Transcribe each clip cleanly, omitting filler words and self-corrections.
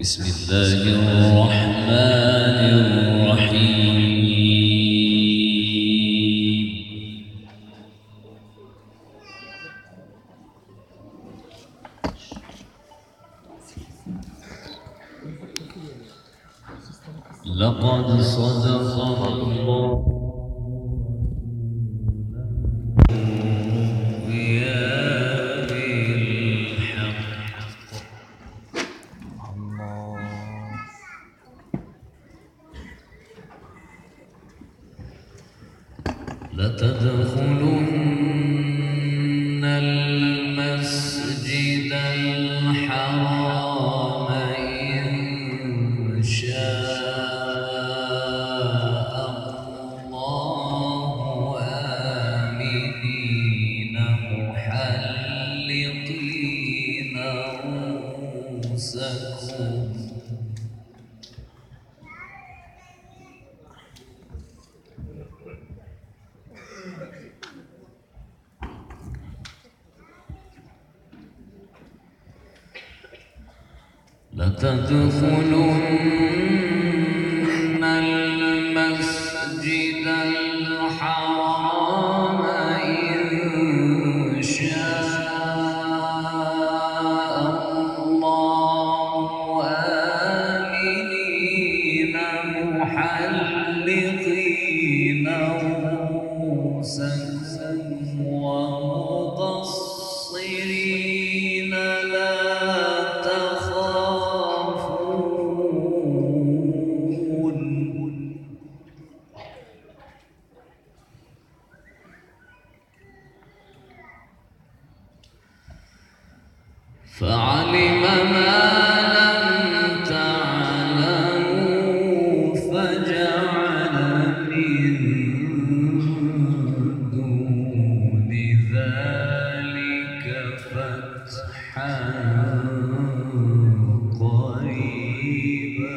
بسم الله الرحمن الرحيم. لقد صدق الله لتدخلن المسجد الحرام إن شاء الله آمنين محلقين رؤوسكم لتدخلن المسجد الحرام إن شاء الله آمنين محلقين رؤوسكم ومقصرين لا فعلم ما لم تعلموا فجعل من دون ذلك فتحا قريبا.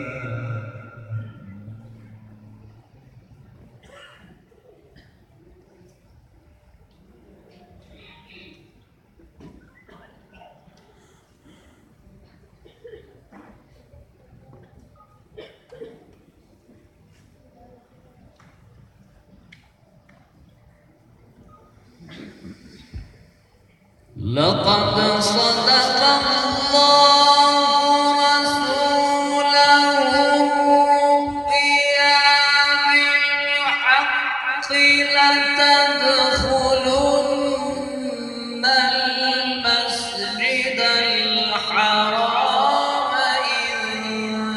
لقد صدق الله رسوله الرؤيا بالحق لتدخلن المسجد الحرام إن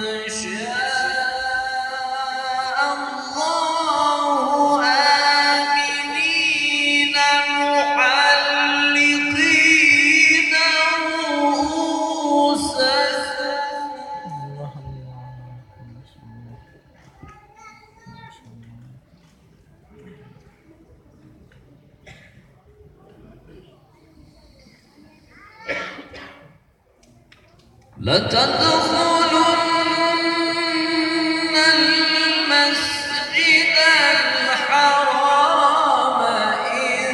شاء الله آمنين لتدخلن المسجد الحرام إن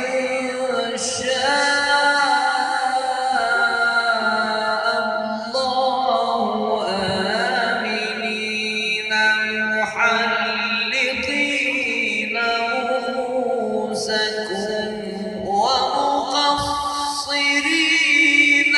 شاء الله آمنين محلقين رؤوسكم ومقصرين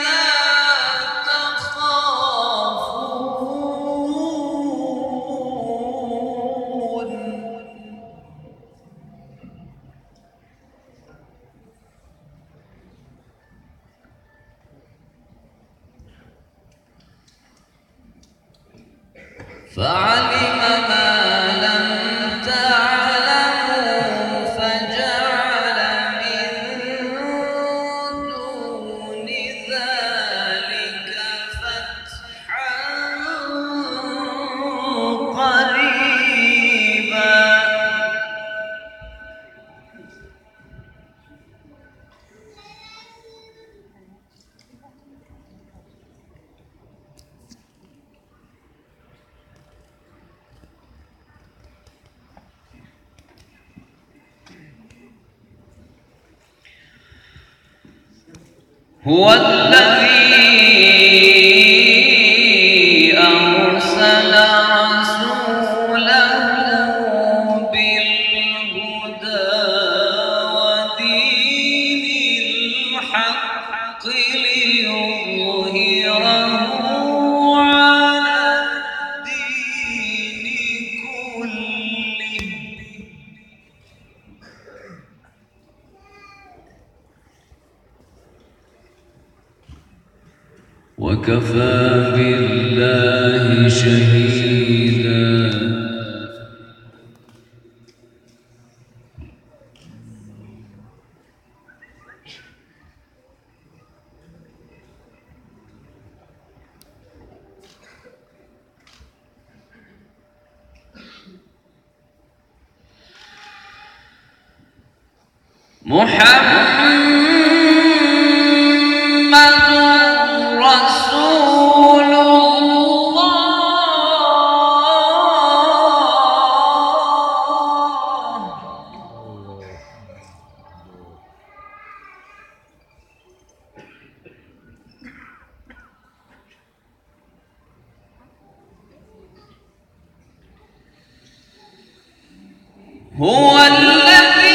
فعلم ما لم تعلموا فجعل من دون ذلك فتحا قريبا. هو الذي وكفى بالله شهيدا. محمد رسول الله. هو الذي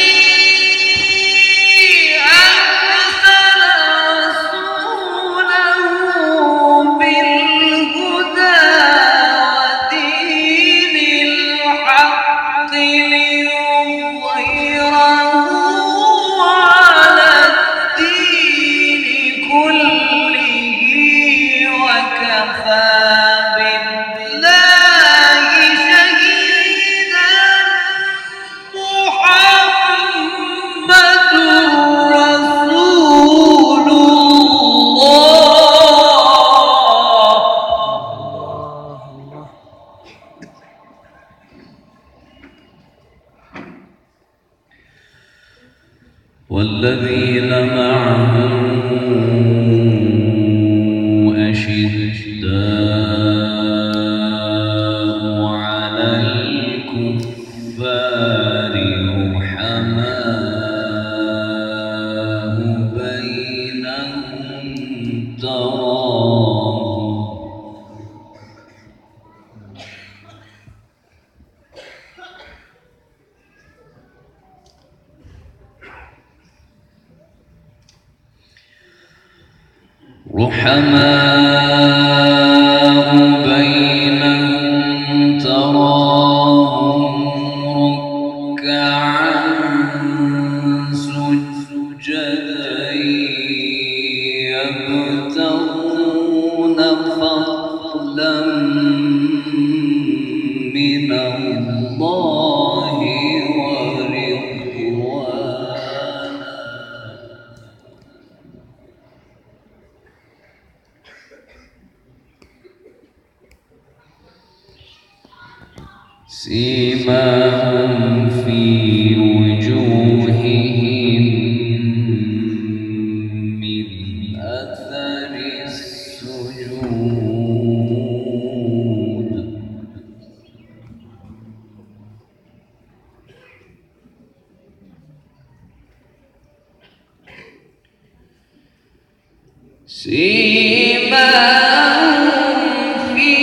والذين معه أشداء على الكفار رحماء بينهم تراهم ركعا سجدا يبتغون فضلا من الله ورضوانا. سيماهم في وجوههم من أثر السجود. سيماهم في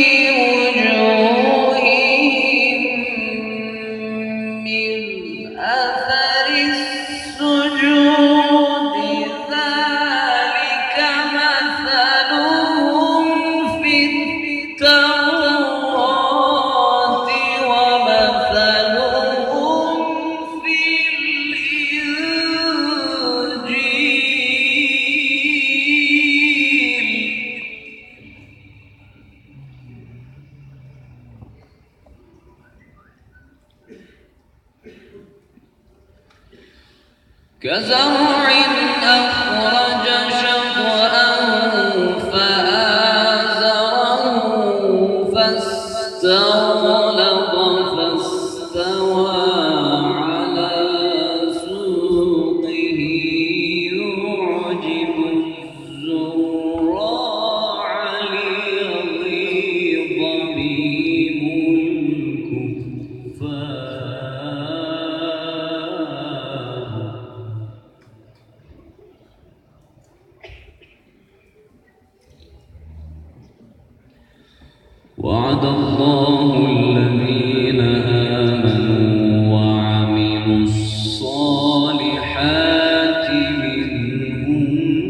كزرع أخرج شطأه فآزره فاستغلظ فاستوى على سوقه يعجب الزراع ليغيظ بهم الكفار. وعد الله الذين آمنوا وعملوا الصالحات منهم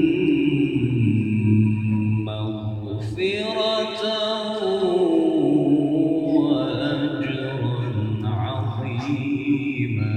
مغفرة وأجرا عظيما.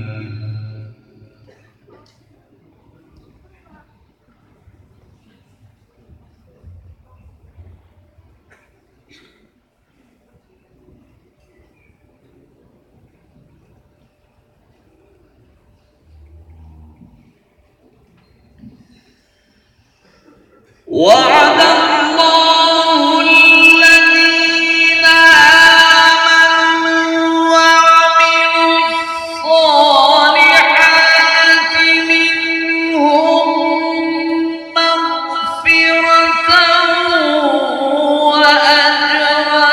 وعد الله الذين آمنوا وعملوا الصالحات منهم مغفرة وأجرا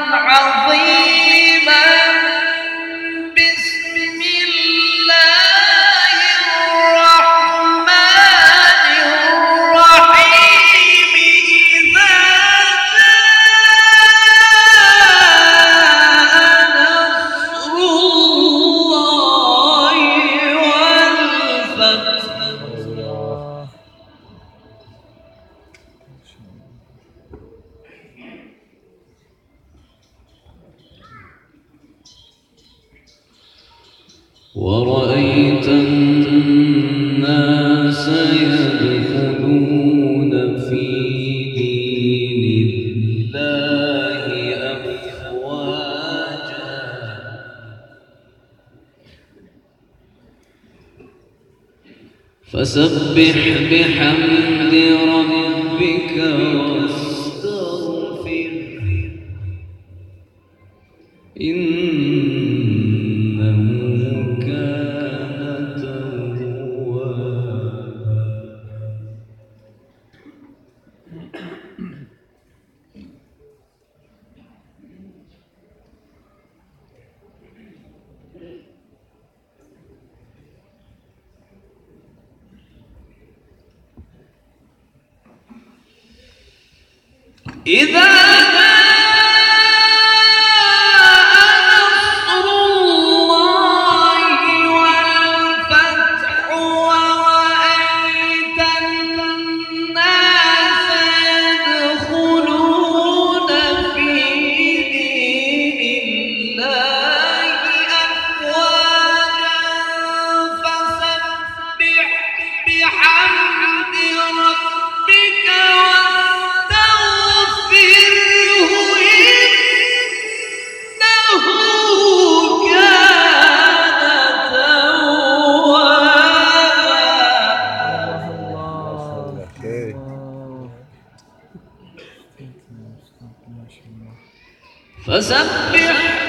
عظيما. بسم الله الرحمن الرحيم. إذا جاء نصر الله والفتح ورأيت الناس يدخلون في دين الله أفواجا فسبح بحمد ربك واستغفره إنه كان توابا. إذا فسبح